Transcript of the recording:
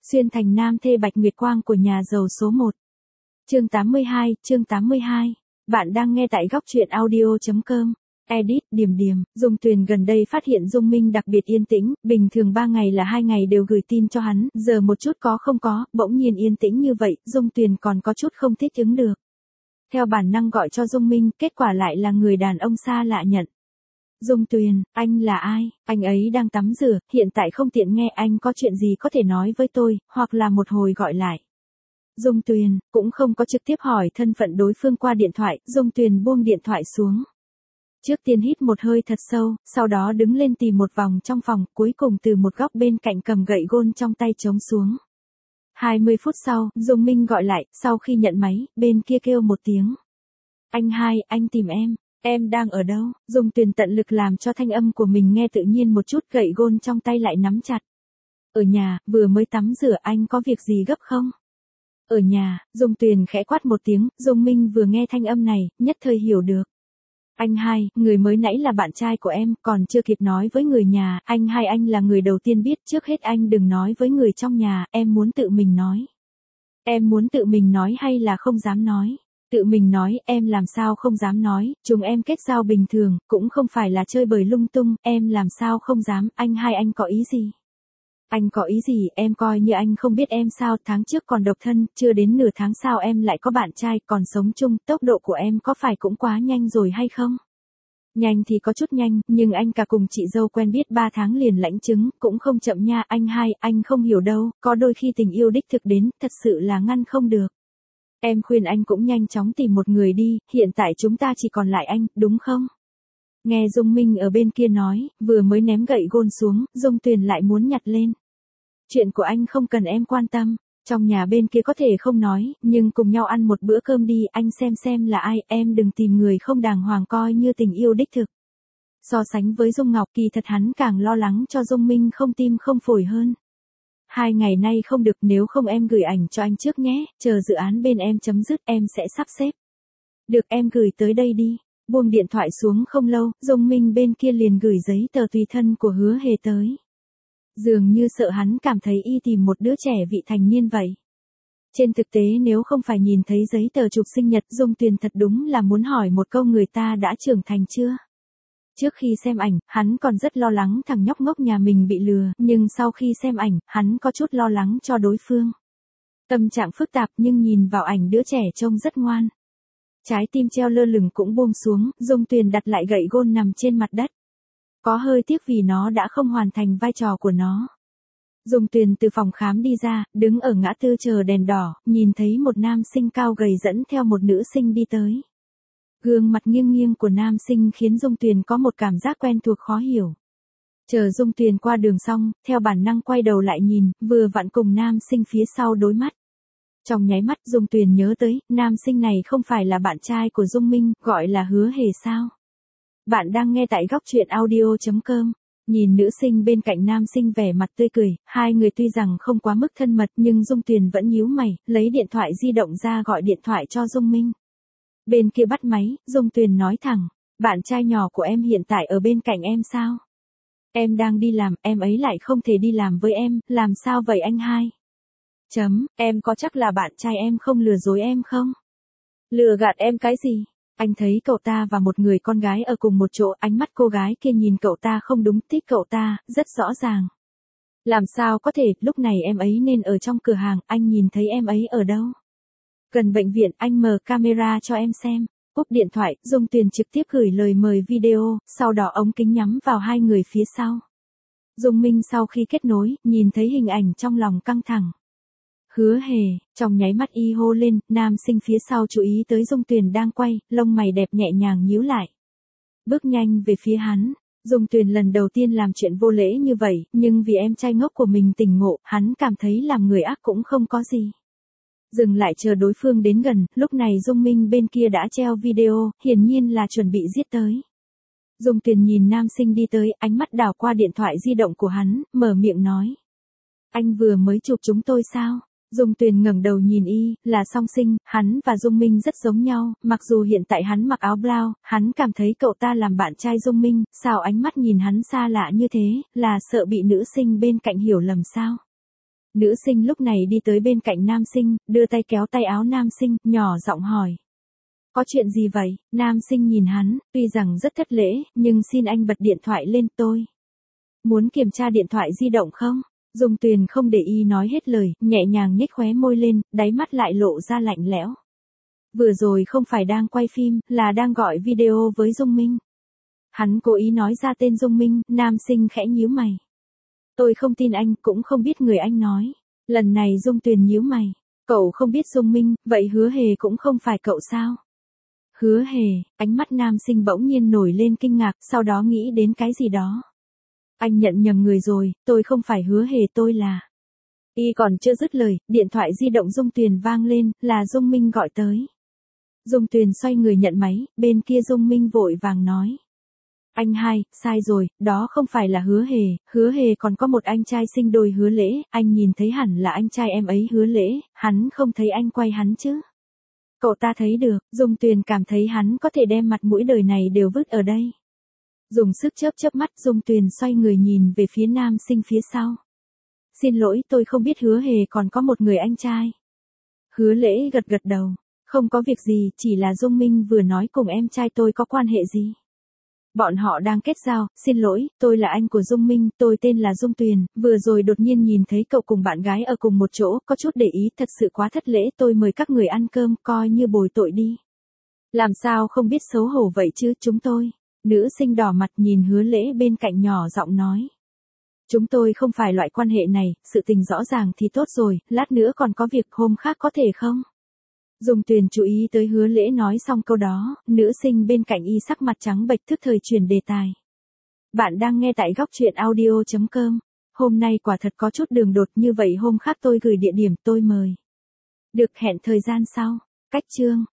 Xuyên thành nam thê Bạch Nguyệt Quang của nhà giàu số 1. Chương 82. Bạn đang nghe tại góc truyện audio.com. Edit, Điềm Điềm. Dung Tuyền gần đây phát hiện Dung Minh đặc biệt yên tĩnh, bình thường 3 ngày là 2 ngày đều gửi tin cho hắn, giờ một chút có không có, bỗng nhiên yên tĩnh như vậy, Dung Tuyền còn có chút không thích ứng được. Theo bản năng gọi cho Dung Minh, kết quả lại là người đàn ông xa lạ nhận. Dung Tuyền, anh là ai? Anh ấy đang tắm rửa, hiện tại không tiện nghe, anh có chuyện gì có thể nói với tôi, hoặc là một hồi gọi lại. Dung Tuyền, cũng không có trực tiếp hỏi thân phận đối phương qua điện thoại, Dung Tuyền buông điện thoại xuống. Trước tiên hít một hơi thật sâu, sau đó đứng lên tìm một vòng trong phòng, cuối cùng từ một góc bên cạnh cầm gậy gôn trong tay trống xuống. 20 phút sau, Dung Minh gọi lại, sau khi nhận máy, bên kia kêu một tiếng. Anh hai, anh tìm em đang ở đâu? Dung Tuyền tận lực làm cho thanh âm của mình nghe tự nhiên một chút, gậy gôn trong tay lại nắm chặt. Ở nhà, vừa mới tắm rửa, anh có việc gì gấp không? Ở nhà, Dung Tuyền khẽ quát một tiếng, Dung Minh vừa nghe thanh âm này, nhất thời hiểu được. Anh hai, người mới nãy là bạn trai của em, còn chưa kịp nói với người nhà, anh hai anh là người đầu tiên biết, trước hết anh đừng nói với người trong nhà, em muốn tự mình nói. Em muốn tự mình nói hay là không dám nói? Tự mình nói, em làm sao không dám nói, chúng em kết giao bình thường, cũng không phải là chơi bời lung tung, em làm sao không dám, anh hai anh có ý gì? Anh có ý gì, em coi như anh không biết em sao, tháng trước còn độc thân, chưa đến nửa tháng sao em lại có bạn trai, còn sống chung, tốc độ của em có phải cũng quá nhanh rồi hay không? Nhanh thì có chút nhanh, nhưng anh cả cùng chị dâu quen biết 3 tháng liền lãnh chứng, cũng không chậm nha, anh hai, anh không hiểu đâu, có đôi khi tình yêu đích thực đến, thật sự là ngăn không được. Em khuyên anh cũng nhanh chóng tìm một người đi, hiện tại chúng ta chỉ còn lại anh, đúng không? Nghe Dung Minh ở bên kia nói, vừa mới ném gậy gôn xuống, Dung Tuyền lại muốn nhặt lên. Chuyện của anh không cần em quan tâm, trong nhà bên kia có thể không nói, nhưng cùng nhau ăn một bữa cơm đi, anh xem là ai, em đừng tìm người không đàng hoàng coi như tình yêu đích thực. So sánh với Dung Ngọc, kỳ thật hắn càng lo lắng cho Dung Minh không tim không phổi hơn. 2 ngày nay không được, nếu không em gửi ảnh cho anh trước nhé, chờ dự án bên em chấm dứt em sẽ sắp xếp. Được, em gửi tới đây đi. Buông điện thoại xuống không lâu, Dung Minh bên kia liền gửi giấy tờ tùy thân của Hứa Hề tới. Dường như sợ hắn cảm thấy y tìm một đứa trẻ vị thành niên vậy. Trên thực tế nếu không phải nhìn thấy giấy tờ chụp sinh nhật, Dung Tuyền thật đúng là muốn hỏi một câu, người ta đã trưởng thành chưa? Trước khi xem ảnh, hắn còn rất lo lắng thằng nhóc ngốc nhà mình bị lừa, nhưng sau khi xem ảnh, hắn có chút lo lắng cho đối phương. Tâm trạng phức tạp, nhưng nhìn vào ảnh đứa trẻ trông rất ngoan. Trái tim treo lơ lửng cũng buông xuống, Dung Tuyền đặt lại gậy gôn nằm trên mặt đất. Có hơi tiếc vì nó đã không hoàn thành vai trò của nó. Dung Tuyền từ phòng khám đi ra, đứng ở ngã tư chờ đèn đỏ, nhìn thấy một nam sinh cao gầy dẫn theo một nữ sinh đi tới. Gương mặt nghiêng nghiêng của nam sinh khiến Dung Tuyền có một cảm giác quen thuộc khó hiểu. Chờ Dung Tuyền qua đường xong, theo bản năng quay đầu lại nhìn, vừa vặn cùng nam sinh phía sau đối mắt. Trong nháy mắt Dung Tuyền nhớ tới, nam sinh này không phải là bạn trai của Dung Minh, gọi là Hứa Hề sao? Bạn đang nghe tại góc truyện audio.com. Nhìn nữ sinh bên cạnh nam sinh vẻ mặt tươi cười, hai người tuy rằng không quá mức thân mật nhưng Dung Tuyền vẫn nhíu mày, lấy điện thoại di động ra gọi điện thoại cho Dung Minh. Bên kia bắt máy, Dung Tuyền nói thẳng, bạn trai nhỏ của em hiện tại ở bên cạnh em sao? Em đang đi làm, em ấy lại không thể đi làm với em, làm sao vậy anh hai? Em có chắc là bạn trai em không lừa dối em không? Lừa gạt em cái gì? Anh thấy cậu ta và một người con gái ở cùng một chỗ, ánh mắt cô gái kia nhìn cậu ta không đúng, thích cậu ta, rất rõ ràng. Làm sao có thể, lúc này em ấy nên ở trong cửa hàng, anh nhìn thấy em ấy ở đâu? Gần bệnh viện, anh mở camera cho em xem. Cúp điện thoại, Dung Tuyền trực tiếp gửi lời mời video, sau đó ống kính nhắm vào hai người phía sau. Dung Minh sau khi kết nối, nhìn thấy hình ảnh trong lòng căng thẳng. Hứa Hề, trong nháy mắt y hô lên, nam sinh phía sau chú ý tới Dung Tuyền đang quay, lông mày đẹp nhẹ nhàng nhíu lại. Bước nhanh về phía hắn, Dung Tuyền lần đầu tiên làm chuyện vô lễ như vậy, nhưng vì em trai ngốc của mình tỉnh ngộ, hắn cảm thấy làm người ác cũng không có gì. Dừng lại chờ đối phương đến gần, lúc này Dung Minh bên kia đã treo video, hiển nhiên là chuẩn bị giết tới. Dung Tuyền nhìn nam sinh đi tới, ánh mắt đảo qua điện thoại di động của hắn, mở miệng nói. Anh vừa mới chụp chúng tôi sao? Dung Tuyền ngẩng đầu nhìn y, là song sinh, hắn và Dung Minh rất giống nhau, mặc dù hiện tại hắn mặc áo blau, hắn cảm thấy cậu ta làm bạn trai Dung Minh, sao ánh mắt nhìn hắn xa lạ như thế, là sợ bị nữ sinh bên cạnh hiểu lầm sao? Nữ sinh lúc này đi tới bên cạnh nam sinh, đưa tay kéo tay áo nam sinh, nhỏ giọng hỏi. Có chuyện gì vậy? Nam sinh nhìn hắn, tuy rằng rất thất lễ, nhưng xin anh bật điện thoại lên tôi. Muốn kiểm tra điện thoại di động không? Dung Tuyền không để ý nói hết lời, nhẹ nhàng nhếch khóe môi lên, đáy mắt lại lộ ra lạnh lẽo. Vừa rồi không phải đang quay phim, là đang gọi video với Dung Minh. Hắn cố ý nói ra tên Dung Minh, nam sinh khẽ nhíu mày. Tôi không tin anh, cũng không biết người anh nói. Lần này Dung Tuyền nhíu mày. Cậu không biết Dung Minh, vậy Hứa Hề cũng không phải cậu sao? Hứa Hề, ánh mắt nam sinh bỗng nhiên nổi lên kinh ngạc, sau đó nghĩ đến cái gì đó. Anh nhận nhầm người rồi, tôi không phải Hứa Hề, tôi là... Y còn chưa dứt lời, điện thoại di động Dung Tuyền vang lên, là Dung Minh gọi tới. Dung Tuyền xoay người nhận máy, bên kia Dung Minh vội vàng nói. Anh hai, sai rồi, đó không phải là Hứa Hề còn có một anh trai sinh đôi Hứa Lễ, anh nhìn thấy hẳn là anh trai em ấy Hứa Lễ, hắn không thấy anh quay hắn chứ. Cậu ta thấy được, Dung Tuyền cảm thấy hắn có thể đem mặt mũi đời này đều vứt ở đây. Dùng sức chớp mắt, Dung Tuyền xoay người nhìn về phía nam sinh phía sau. Xin lỗi, tôi không biết Hứa Hề còn có một người anh trai. Hứa Lễ gật đầu, không có việc gì, chỉ là Dung Minh vừa nói cùng em trai tôi có quan hệ gì. Bọn họ đang kết giao, xin lỗi, tôi là anh của Dung Minh, tôi tên là Dung Tuyền, vừa rồi đột nhiên nhìn thấy cậu cùng bạn gái ở cùng một chỗ, có chút để ý, thật sự quá thất lễ, tôi mời các người ăn cơm, coi như bồi tội đi. Làm sao không biết xấu hổ vậy chứ, chúng tôi. Nữ sinh đỏ mặt nhìn Hứa Lễ bên cạnh nhỏ giọng nói. Chúng tôi không phải loại quan hệ này, sự tình rõ ràng thì tốt rồi, lát nữa còn có việc, hôm khác có thể không? Dung Tuyền chú ý tới Hứa Lễ nói xong câu đó, nữ sinh bên cạnh y sắc mặt trắng bệch thức thời chuyển đề tài. Bạn đang nghe tại góc truyện audio.com. Hôm nay quả thật có chút đường đột, như vậy hôm khác tôi gửi địa điểm tôi mời. Được, hẹn thời gian sau. Cách chương.